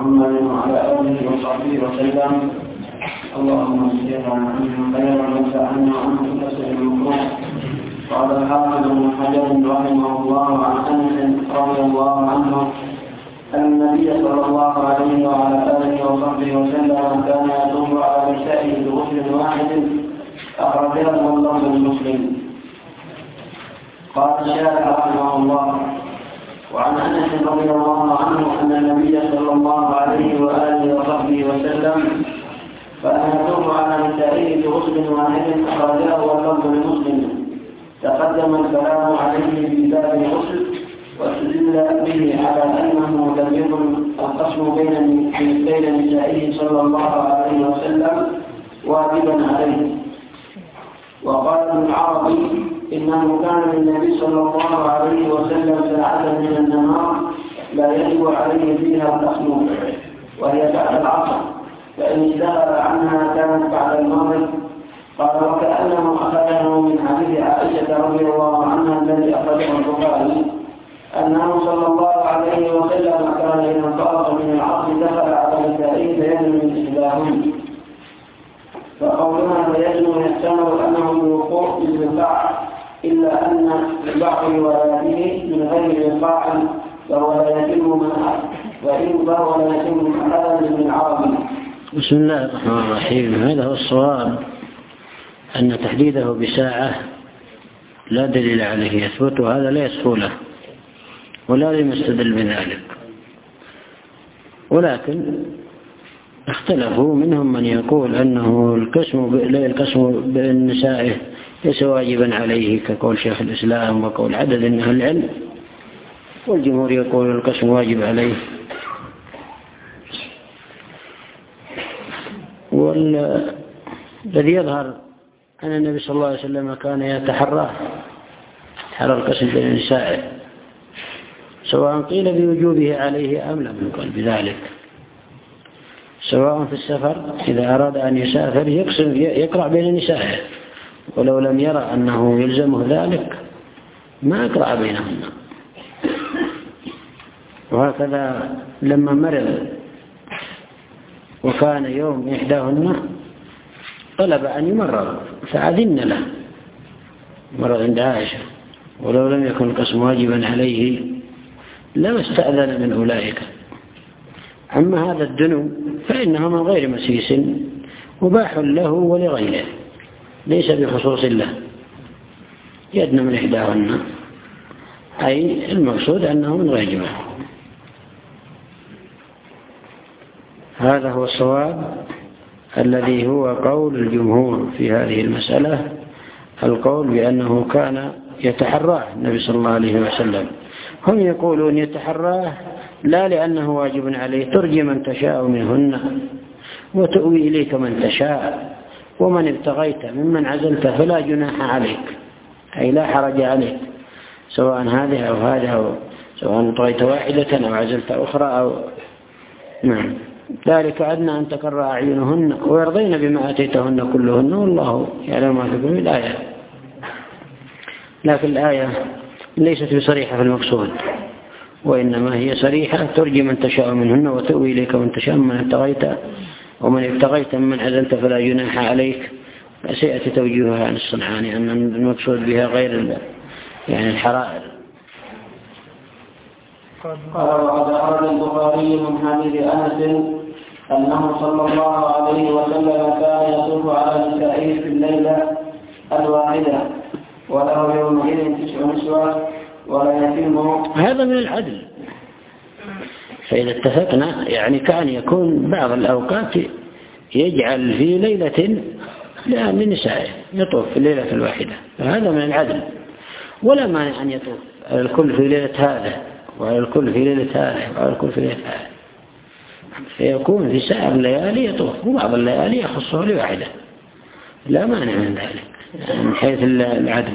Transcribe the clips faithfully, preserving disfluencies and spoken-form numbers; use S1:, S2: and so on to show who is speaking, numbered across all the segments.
S1: محمد وعلى آله وصحبه وسلم. اللهم اجعلنا عنهم خيرا وسعنا عنهم كسر المكروه. قال الحافظ ابن حجر رحمه الله عن أنس رضي الله عنه أن النبي صلى الله عليه وعلى آله وصحبه وسلم كان يدور على نسائه بغسل واحد أخرجه والله المسلم. قال الشارع رحمه الله: وعن أنس رضي الله عنه أن النبي صلى الله عليه وآله وصحبه وسلم كان يدور على نسائه بغسل واحد أخرجه والله المسلم. تقدم الكلام عليه في باب الغسل، واستدل به على أنه لم يكن القسم بين بين نسائه صلى الله عليه وسلم واجبا عليه. وقال ابن العربي: إنه كان للنبي صلى الله عليه وسلم ساعة من النهار لا يجب عليه فيها القسم، وهي بعد العصر، فإن اشتغل عنها كانت بعد المغرب. قال: وكأنه أخذه من حديث عائشة رضي الله عنها الذي أخرجه البخاري أنه صلى الله عليه وسلم كان إذا انصرف من العصر دخل على نسائه فيجب من إحداهن. فقولنا فيجب يحتمل أنه الوقوع بالوقاع، إلا أن بعض رواياته من غير وقاع فهو لا يتم من وإن فهو لا يتم من أحد من العربي.
S2: بسم الله الرحمن الرحيم. هذا هو الصواب، أن تحديده بساعة لا دليل عليه يثبت، وهذا لا يصح له ولا يستدل بذلك. ولكن اختلفوا، منهم من يقول أنه القسم لا القسم بين نسائه ليس واجبا عليه كقول شيخ الإسلام وقول عدد من أهل العلم، والجمهور يقول القسم واجب عليه. والذي يظهر أن النبي صلى الله عليه وسلم كان يتحرى حرى القسم بين نسائه، سواء قيل بوجوبه عليه أم لم يقل بذلك، سواء في السفر إذا أراد أن يسافر يقسم يقرأ بين نسائه، ولو لم يرى أنه يلزمه ذلك ما أقرأ بينهن. وهكذا لما مرض وكان يوم إحداهن طلب أن يمرض فأذن له، مرض عند عائشة، ولو لم يكن القسم واجبا عليه لما استأذن من أولئك. أما هذا الدنو فإنه من غير مسيس مباح له ولغيره، ليس بخصوص له، يدنو من إحداهن، أي المقصود أنه من غير جماع. هذا هو الصواب الذي هو قول الجمهور في هذه المسألة، القول بأنه كان يتحراه النبي صلى الله عليه وسلم. هم يقولون يتحراه لا لأنه واجب عليه، ترجي من تشاء منهن وتؤوي إليك من تشاء، ومن ابتغيت ممن عزلت فلا جناح عليك، أي لا حرج عليك، سواء هذه أو هذه، أو سواء ابتغيت واحدة أو عزلت أخرى أو نعم. ذلك أدنى أن تقر أعينهن ويرضين بما أتيتهن كلهن والله يعلم ما في قلوب الآية. لكن الآية ليست بصريحة في المقصود، وإنما هي صريحة ترجي من تشاء منهن وتؤوي إليك من تشاء من ابتغيت، ومن ابتغيت من عزلت فلا جناح عليك. سيأتي توجيهها عن الصنعاني أن المقصود بها غير يعني الحرائر.
S1: قال: وقد أخرج البخاري من حديث أنس أنه صلى الله عليه وسلم كان يطوف على نسائه في الليلة الواحدة وله يومئذ تسع نسوة ولا يتم.
S2: هذا من العدل، فإذا اتفقنا يعني كان يكون بعض الأوقات يجعل في ليلة لأهل نسائه يطوف في الليلة الواحدة، فهذا من العدل. ولا مانع أن يطوف الكل في ليلة هذا وعلى الكل في ليلة هذا وعلى الكل في ليلة هذا، فيكون في سائر الليالي يطوف، وبعض الليالي يخصه لواحدة، لا مانع من ذلك من حيث العدل.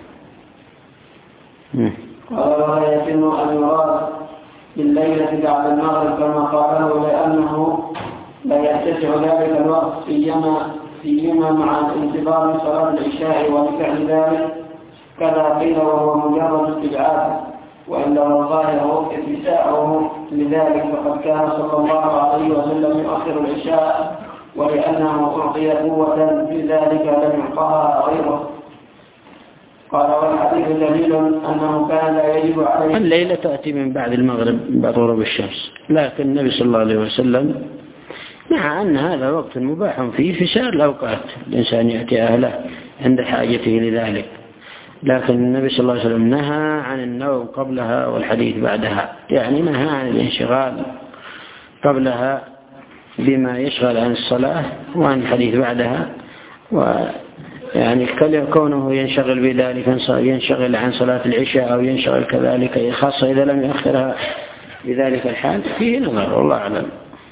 S1: قال: ولا يتم أن يراد بالليلة بعد المغرب كما قاله، لأنه لا يتسع ذلك الوقت فيما فيما مع انتظار صلاة العشاء، ولفعل ذلك كذا قيل وهو مجرد استبعاد، وإلا الظاهر اتساعه لذلك، فقد كان صلى الله عليه وسلم يؤخر العشاء، ولأنه أعطي قوة في ذلك لم يعطها غيره. قال والحديث دليل أنه كان لا يجب عليه.
S2: الليلة تأتي من بعد المغرب بعد غروب الشمس، لكن النبي صلى الله عليه وسلم مع أن هذا وقت مباح فيه في سائر الأوقات الإنسان يأتي أهله عند حاجته لذلك، لكن النبي صلى الله عليه وسلم نهى عن النوم قبلها والحديث بعدها، يعني نهى عن الانشغال قبلها بما يشغل عن الصلاة وعن الحديث بعدها، ويعني كونه ينشغل بذلك ينشغل عن صلاة العشاء أو ينشغل كذلك خاصة إذا لم يأخرها بذلك الحال فيه نظر، والله أعلم.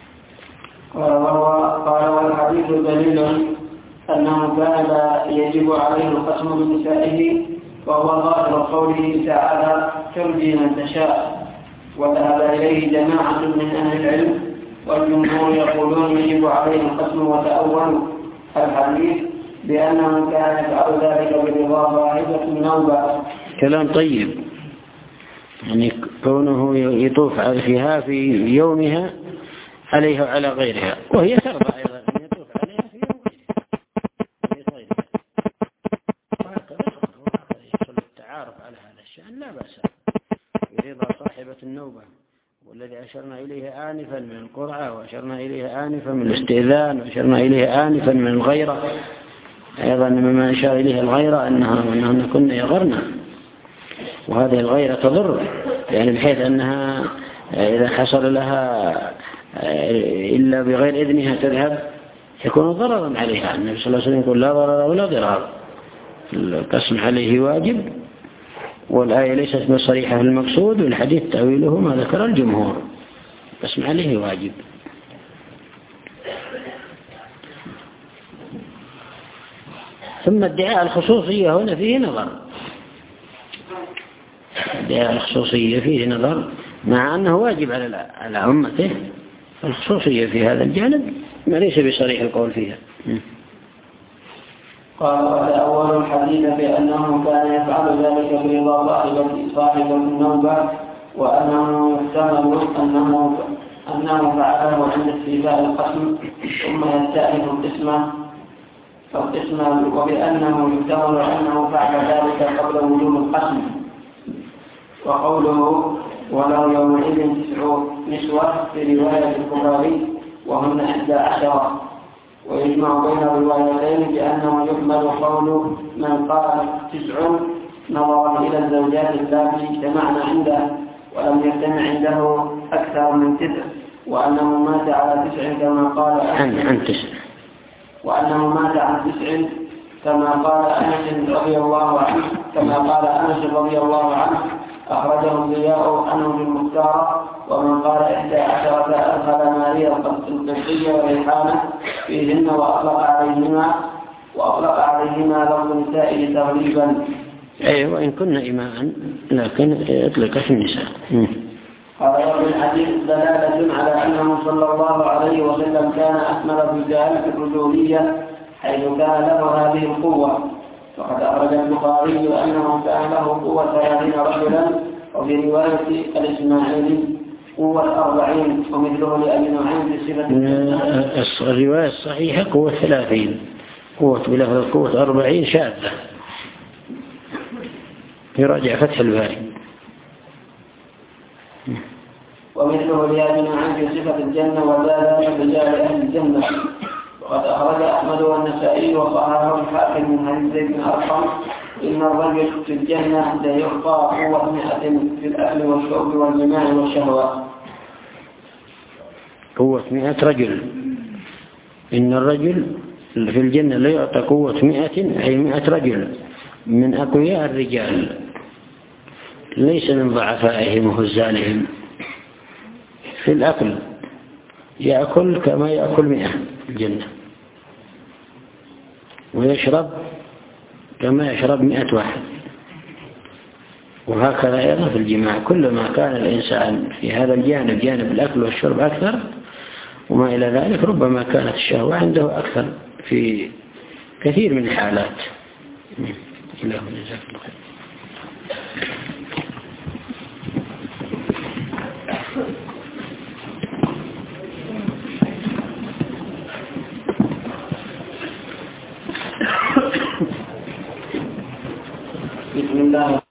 S1: قال والحديث دليل أنه كان لا يجب عليه القسم بنسائه، وهو ظاهر قوله تعالى ترجي من تشاء، وذهب إليه جماعة من أهل العلم، والجمهور يقولون يجب عليه القسم، وتأولوا الحديث بأنه كان يفعل ذلك برضا صاحبة النوبة.
S2: كلام طيب، يعني كونه يطوف فيها في يومها عليها وعلى غيرها، وهي ترضى أيضا أن يطوف عليها في يوم غيرها، وهكذا يحصل التعارف على هذا الشأن لا بأس برضا صاحبة النوبة، والذي أشرنا إليه آنفا من القرعة، وأشرنا إليه آنفا من الاستئذان، وأشرنا إليه آنفا من الغيرة، أيضا مما أشار إليه الغيرة أنها أنهن كن يغرنا، وهذه الغيرة تضر، يعني بحيث أنها إذا حصل لها إلا بغير إذنها تذهب يكون ضررا عليها. النبي صلى الله عليه وسلم يقول لا ضرر ولا ضرار، القسم عليه واجب، والآية ليست بصريحة في المقصود، والحديث تأويله ما ذكر الجمهور، القسم عليه واجب. ثم ادعاء الخصوصية هنا فيه نظر، ادعاء الخصوصية فيه نظر مع أنه واجب على أمته، الخصوصية في هذا الجانب ما ليس بصريح القول فيها.
S1: قال وتأول الحديث بأنه كان يفعل ذلك برضا صاحبة النوبة، وأنه يحتمل أنه أنه فعله عند استيفاء القسم ثم يستأنف القسمة فالقسمة، وبأنه يحتمل أنه فعل ذلك قبل وجوب القسم. وقوله ولو يومئذ تسع نسوة في رواية البخاري وهن إحدى عشرة، ويجمع بين الروايتين بأنه يحمل قول من قال تسع نظرا إلى الزوجات اللاتي اجتمعن عنده ولم يجتمع عنده أكثر من تسع، وأنه مات على تسع كما قال
S2: عن عن تسع
S1: وأنه مات عن تسع كما قال أنس رضي الله عنه كما قال أنس رضي الله عنه أخرجه الضياء عنه في المختار. ومن قال إحدى عشرة أدخل ماريا القبطية وريحانة فيهن وأطلق عليهما وأطلق عليهما لفظ النساء تغليبا.
S2: أي وإن كنا إماء لكن أطلق في النساء.
S1: قال وفي الحديث دلالة على أنه صلى الله عليه وسلم كان أكمل الرجال في الرجولية حيث كان له هذه القوة، وقد أخرج البخاري أنه كان له قوة ثلاثين رجلا، وفي رواية الإسماعيلي قوة أربعين، ومثله لأبي نعيم في صفة
S2: الرواية الصحيحة قوة ثلاثين، قوة بلفظ القوة أربعين شاذة، يراجع فتح الباري.
S1: ومثله لأبي نعيم في صفة الجنة وزاد من رجال أهل الجنة. وقد أخرج أحمد والنسائي وصححه الحاكم من حديث زيد بن أرقم إن الرجل في الجنة ليعطى قوة مئة في الأكل والشرب والجماع والشهوة.
S2: قوة مئة رجل، إن الرجل في الجنة ليعطى قوة مئة أي مئة رجل من أقوياء الرجال، ليس من ضعفائهم وهزالهم، في الأكل يأكل كما يأكل مئة الجنة، ويشرب كما يشرب مئة واحد، وهكذا أيضا في الجماع. كلما كان الإنسان في هذا الجانب جانب الأكل والشرب أكثر وما إلى ذلك ربما كانت الشهوة عنده أكثر في كثير من الحالات. الله جزاك الله خير.
S1: بسم الله